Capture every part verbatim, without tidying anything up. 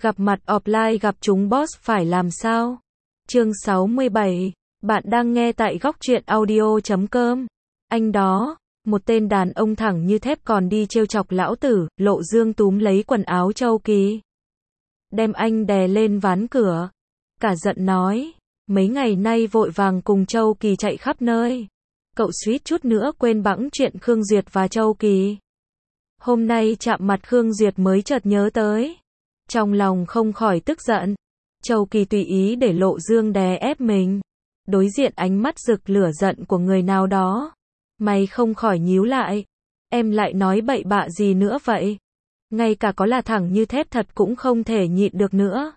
Gặp mặt offline gặp chúng boss phải làm sao? Chương sáu mươi bảy, bạn đang nghe tại góc truyện audio chấm com. Anh đó, một tên đàn ông thẳng như thép còn đi trêu chọc lão tử, Lộ Dương túm lấy quần áo Châu Kỳ. Đem anh đè lên ván cửa. Cả giận nói, mấy ngày nay vội vàng cùng Châu Kỳ chạy khắp nơi. Cậu suýt chút nữa quên bẵng chuyện Khương Duyệt và Châu Kỳ. Hôm nay chạm mặt Khương Duyệt mới chợt nhớ tới. Trong lòng không khỏi tức giận. Châu Kỳ tùy ý để Lộ Dương đè ép mình. Đối diện ánh mắt rực lửa giận của người nào đó. Mày không khỏi nhíu lại. Em lại nói bậy bạ gì nữa vậy? Ngay cả có là thẳng như thép thật cũng không thể nhịn được nữa.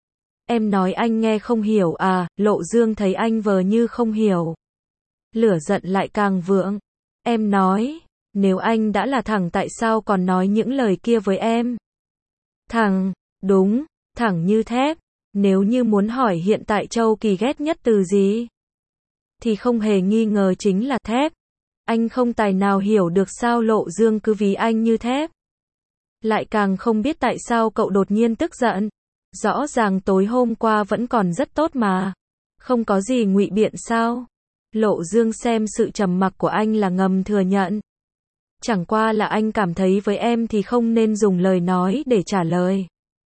Em nói anh nghe không hiểu à? Lộ Dương thấy anh vờ như không hiểu. Lửa giận lại càng vượng. Em nói, nếu anh đã là thẳng tại sao còn nói những lời kia với em? Thẳng, đúng, thẳng như thép. Nếu như muốn hỏi hiện tại Châu Kỳ ghét nhất từ gì? Thì không hề nghi ngờ chính là thép. Anh không tài nào hiểu được sao Lộ Dương cứ ví anh như thép. Lại càng không biết tại sao cậu đột nhiên tức giận. Rõ ràng tối hôm qua vẫn còn rất tốt mà. Không có gì ngụy biện sao? Lộ Dương xem sự trầm mặc của anh là ngầm thừa nhận. Chẳng qua là anh cảm thấy với em thì không nên dùng lời nói để trả lời.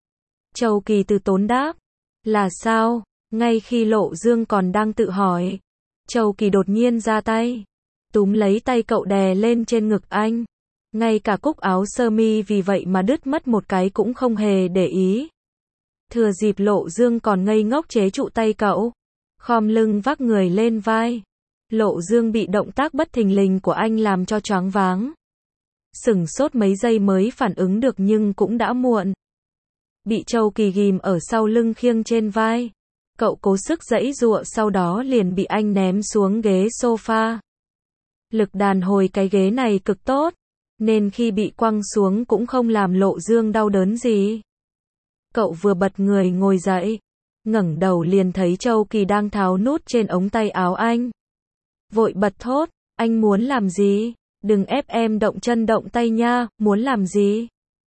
Châu Kỳ từ tốn đáp. Là sao? Ngay khi Lộ Dương còn đang tự hỏi, Châu Kỳ đột nhiên ra tay. Túm lấy tay cậu đè lên trên ngực anh. Ngay cả cúc áo sơ mi vì vậy mà đứt mất một cái cũng không hề để ý. Thừa dịp Lộ Dương còn ngây ngốc chế trụ tay cậu. Khom lưng vác người lên vai. Lộ Dương bị động tác bất thình lình của anh làm cho choáng váng. Sửng sốt mấy giây mới phản ứng được nhưng cũng đã muộn. Bị Châu Kỳ ghim ở sau lưng khiêng trên vai. Cậu cố sức giãy giụa sau đó liền bị anh ném xuống ghế sofa. Lực đàn hồi cái ghế này cực tốt, nên khi bị quăng xuống cũng không làm Lộ Dương đau đớn gì. Cậu vừa bật người ngồi dậy, ngẩng đầu liền thấy Châu Kỳ đang tháo nút trên ống tay áo anh. Vội bật thốt, anh muốn làm gì? Đừng ép em động chân động tay nha, muốn làm gì?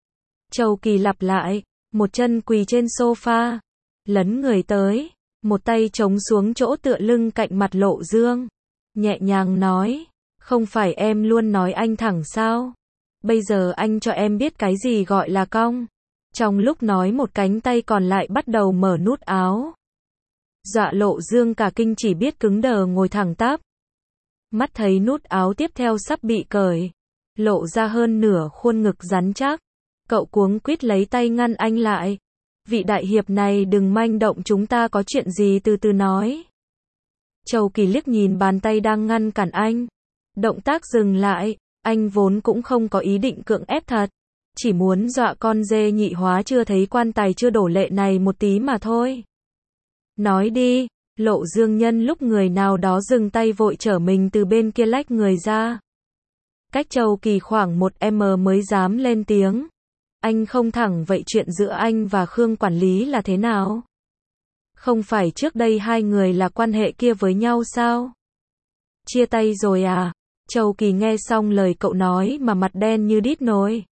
Châu Kỳ lặp lại, một chân quỳ trên sofa, lấn người tới, một tay chống xuống chỗ tựa lưng cạnh mặt Lộ Dương. Nhẹ nhàng nói, không phải em luôn nói anh thẳng sao? Bây giờ anh cho em biết cái gì gọi là cong. Trong lúc nói một cánh tay còn lại bắt đầu mở nút áo. Dọa Lộ Dương cả kinh chỉ biết cứng đờ ngồi thẳng tắp. Mắt thấy nút áo tiếp theo sắp bị cởi, lộ ra hơn nửa khuôn ngực rắn chắc. Cậu cuống quýt lấy tay ngăn anh lại. Vị đại hiệp này đừng manh động, chúng ta có chuyện gì từ từ nói. Châu Kỳ liếc nhìn bàn tay đang ngăn cản anh. Động tác dừng lại, anh vốn cũng không có ý định cưỡng ép thật. Chỉ muốn dọa con dê nhị hóa chưa thấy quan tài chưa đổ lệ này một tí mà thôi. Nói đi, Lộ Dương nhân lúc người nào đó dừng tay vội trở mình từ bên kia lách người ra. Cách Châu Kỳ khoảng một mét mới dám lên tiếng. Anh không thẳng vậy chuyện giữa anh và Khương quản lý là thế nào? Không phải trước đây hai người là quan hệ kia với nhau sao? Chia tay rồi à? Châu Kỳ nghe xong lời cậu nói mà mặt đen như đít nồi.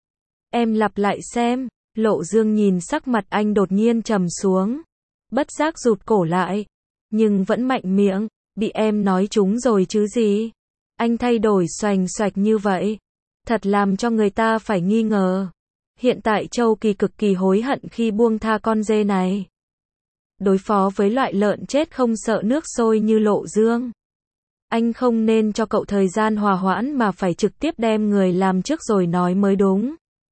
Em lặp lại xem. Lộ Dương nhìn sắc mặt anh đột nhiên trầm xuống. Bất giác rụt cổ lại. Nhưng vẫn mạnh miệng. Bị em nói trúng rồi chứ gì? Anh thay đổi xoành xoạch như vậy. Thật làm cho người ta phải nghi ngờ. Hiện tại Châu Kỳ cực kỳ hối hận khi buông tha con dê này. Đối phó với loại lợn chết không sợ nước sôi như Lộ Dương. Anh không nên cho cậu thời gian hòa hoãn mà phải trực tiếp đem người làm trước rồi nói mới đúng.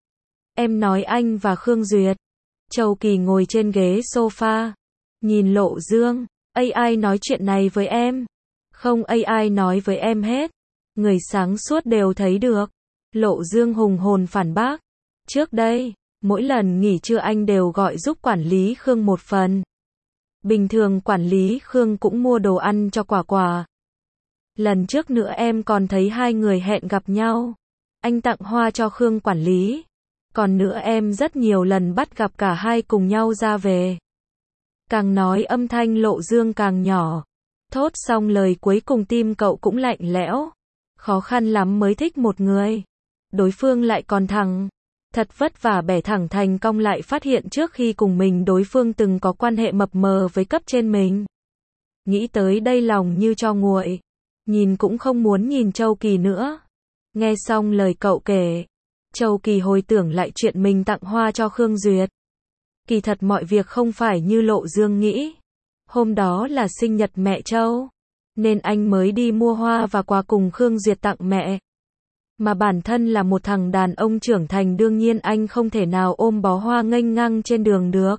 Em nói anh và Khương Duyệt. Châu Kỳ ngồi trên ghế sofa. Nhìn Lộ Dương. a i nói chuyện này với em. Không a i nói với em hết. Người sáng suốt đều thấy được. Lộ Dương hùng hồn phản bác. Trước đây, mỗi lần nghỉ trưa anh đều gọi giúp quản lý Khương một phần. Bình thường quản lý Khương cũng mua đồ ăn cho Quả Quả. Lần trước nữa em còn thấy hai người hẹn gặp nhau. Anh tặng hoa cho Khương quản lý. Còn nữa em rất nhiều lần bắt gặp cả hai cùng nhau ra về. Càng nói âm thanh Lộ Dương càng nhỏ. Thốt xong lời cuối cùng tim cậu cũng lạnh lẽo. Khó khăn lắm mới thích một người. Đối phương lại còn thẳng. Thật vất vả bẻ thẳng thành cong lại phát hiện trước khi cùng mình đối phương từng có quan hệ mập mờ với cấp trên mình. Nghĩ tới đây lòng như cho nguội. Nhìn cũng không muốn nhìn Châu Kỳ nữa. Nghe xong lời cậu kể, Châu Kỳ hồi tưởng lại chuyện mình tặng hoa cho Khương Duyệt. Kỳ thật mọi việc không phải như Lộ Dương nghĩ. Hôm đó là sinh nhật mẹ Châu, nên anh mới đi mua hoa và quà cùng Khương Duyệt tặng mẹ. Mà bản thân là một thằng đàn ông trưởng thành đương nhiên anh không thể nào ôm bó hoa nghênh ngang trên đường được.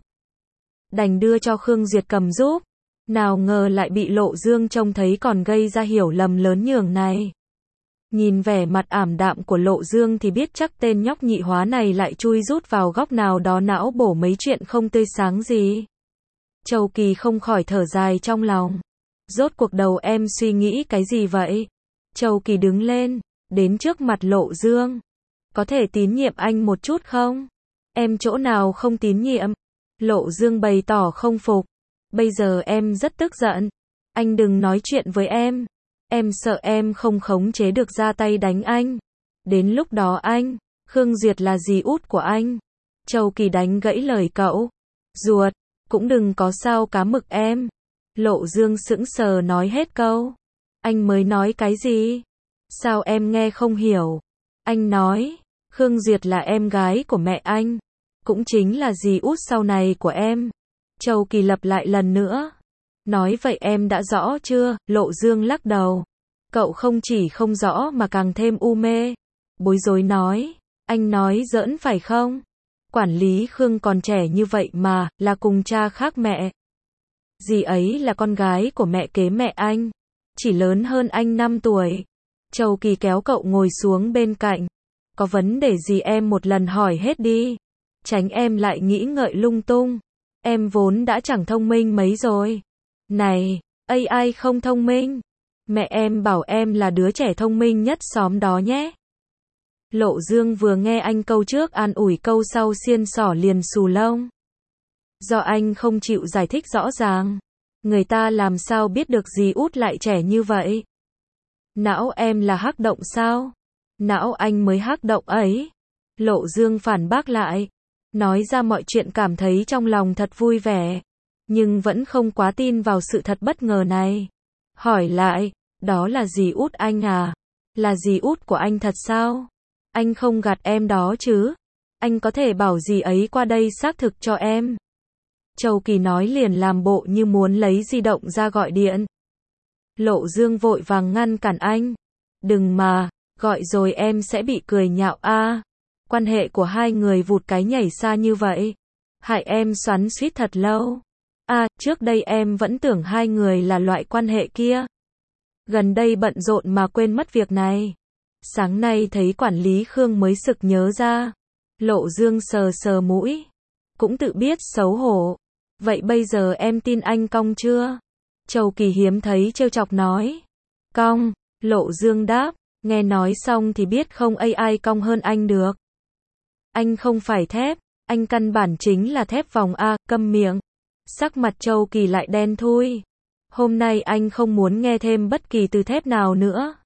Đành đưa cho Khương Duyệt cầm giúp. Nào ngờ lại bị Lộ Dương trông thấy còn gây ra hiểu lầm lớn nhường này. Nhìn vẻ mặt ảm đạm của Lộ Dương thì biết chắc tên nhóc nhị hóa này lại chui rút vào góc nào đó não bổ mấy chuyện không tươi sáng gì. Châu Kỳ không khỏi thở dài trong lòng. Rốt cuộc đầu em suy nghĩ cái gì vậy? Châu Kỳ đứng lên, đến trước mặt Lộ Dương. Có thể tín nhiệm anh một chút không? Em chỗ nào không tín nhiệm? Lộ Dương bày tỏ không phục. Bây giờ em rất tức giận. Anh đừng nói chuyện với em. Em sợ em không khống chế được ra tay đánh anh. Đến lúc đó anh, Khương Duyệt là dì út của anh. Châu Kỳ đánh gãy lời cậu. Ruột, cũng đừng có sao cá mực em. Lộ Dương sững sờ nói hết câu. Anh mới nói cái gì? Sao em nghe không hiểu? Anh nói, Khương Duyệt là em gái của mẹ anh. Cũng chính là dì út sau này của em. Châu Kỳ lặp lại lần nữa. Nói vậy em đã rõ chưa? Lộ Dương lắc đầu. Cậu không chỉ không rõ mà càng thêm u mê. Bối rối nói. Anh nói giỡn phải không? Quản lý Khương còn trẻ như vậy mà, là cùng cha khác mẹ. Dì ấy là con gái của mẹ kế mẹ anh. Chỉ lớn hơn anh năm tuổi. Châu Kỳ kéo cậu ngồi xuống bên cạnh. Có vấn đề gì em một lần hỏi hết đi. Tránh em lại nghĩ ngợi lung tung. Em vốn đã chẳng thông minh mấy rồi. Này, a i không thông minh. Mẹ em bảo em là đứa trẻ thông minh nhất xóm đó nhé. Lộ Dương vừa nghe anh câu trước an ủi câu sau xiên xỏ liền xù lông. Do anh không chịu giải thích rõ ràng. Người ta làm sao biết được dì út lại trẻ như vậy? Não em là hắc động sao? Não anh mới hắc động ấy. Lộ Dương phản bác lại. Nói ra mọi chuyện cảm thấy trong lòng thật vui vẻ. Nhưng vẫn không quá tin vào sự thật bất ngờ này. Hỏi lại, đó là dì út anh à? Là dì út của anh thật sao? Anh không gạt em đó chứ? Anh có thể bảo dì ấy qua đây xác thực cho em. Châu Kỳ nói liền làm bộ như muốn lấy di động ra gọi điện. Lộ Dương vội vàng ngăn cản anh. Đừng mà, gọi rồi em sẽ bị cười nhạo a. À, quan hệ của hai người vụt cái nhảy xa như vậy. Hại em xoắn xuýt thật lâu. À, trước đây em vẫn tưởng hai người là loại quan hệ kia. Gần đây bận rộn mà quên mất việc này. Sáng nay thấy quản lý Khương mới sực nhớ ra. Lộ Dương sờ sờ mũi. Cũng tự biết xấu hổ. Vậy bây giờ em tin anh cong chưa? Châu Kỳ hiếm thấy trêu chọc nói. Cong, Lộ Dương đáp. Nghe nói xong thì biết không ai cong hơn anh được. Anh không phải thép. Anh căn bản chính là thép vòng A, câm miệng. Sắc mặt Châu Kỳ lại đen thui. Hôm nay anh không muốn nghe thêm bất kỳ từ thép nào nữa.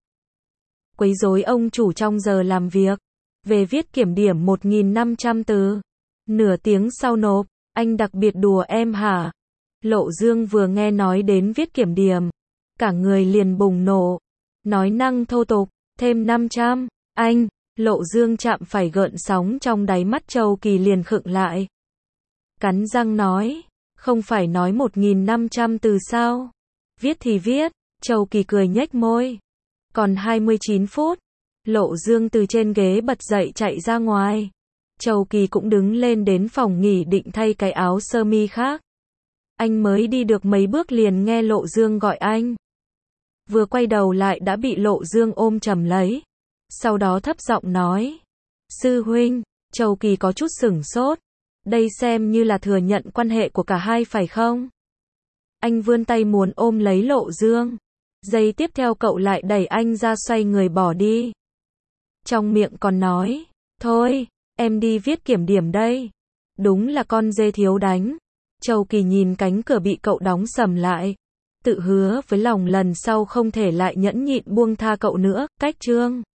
Quấy rối ông chủ trong giờ làm việc. Về viết kiểm điểm một nghìn năm trăm từ. Nửa tiếng sau nộp. Anh đặc biệt đùa em hả? Lộ Dương vừa nghe nói đến viết kiểm điểm. Cả người liền bùng nổ. Nói năng thô tục. Thêm năm trăm. Anh. Lộ Dương chạm phải gợn sóng trong đáy mắt Châu Kỳ liền khựng lại. Cắn răng nói. Không phải nói một nghìn năm trăm từ sao? Viết thì viết. Châu Kỳ cười nhếch môi. Còn hai mươi chín phút. Lộ Dương từ trên ghế bật dậy chạy ra ngoài. Châu Kỳ cũng đứng lên đến phòng nghỉ định thay cái áo sơ mi khác. Anh mới đi được mấy bước liền nghe Lộ Dương gọi anh. Vừa quay đầu lại đã bị Lộ Dương ôm chầm lấy. Sau đó thấp giọng nói. Sư huynh. Châu Kỳ có chút sửng sốt. Đây xem như là thừa nhận quan hệ của cả hai phải không? Anh vươn tay muốn ôm lấy Lộ Dương. Giây tiếp theo cậu lại đẩy anh ra xoay người bỏ đi. Trong miệng còn nói. Thôi, em đi viết kiểm điểm đây. Đúng là con dê thiếu đánh. Châu Kỳ nhìn cánh cửa bị cậu đóng sầm lại. Tự hứa với lòng lần sau không thể lại nhẫn nhịn buông tha cậu nữa, cách chương.